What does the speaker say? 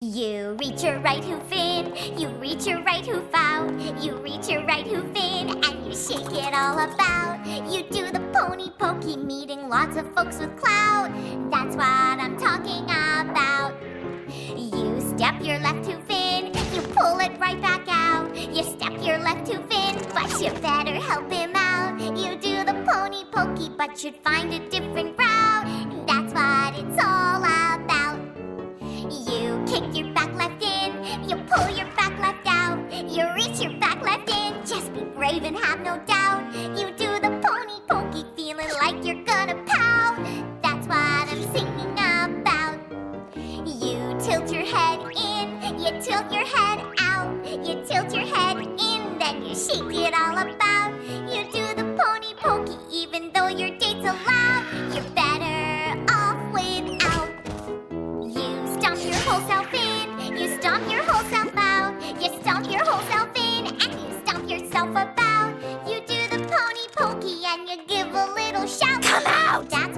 You reach your right hoof in, you reach your right hoof out. You reach your right hoof in and you shake it all about. You do the pony pokey, meeting lots of folks with clout. That's what I'm talking about. You step your left hoof in, you pull it right back out. You step your left hoof in, but you better help him out. You do the pony pokey, but you'd find a different route. That's what it's all about. You kick your back left in, you pull your back left out. You reach your back left in, just be brave and have no doubt. You do the pony pokey, feeling like you're gonna pout. That's what I'm singing about. You tilt your head in, you tilt your head out. You tilt your head in, then you shake it all about. You do the pony pokey, even though your date's allowed. You're better off without. You stomp your whole self in, you stomp your whole self out. You stomp your whole self in, and you stomp yourself about. You do the pony pokey, and you give a little shout. Come out! That's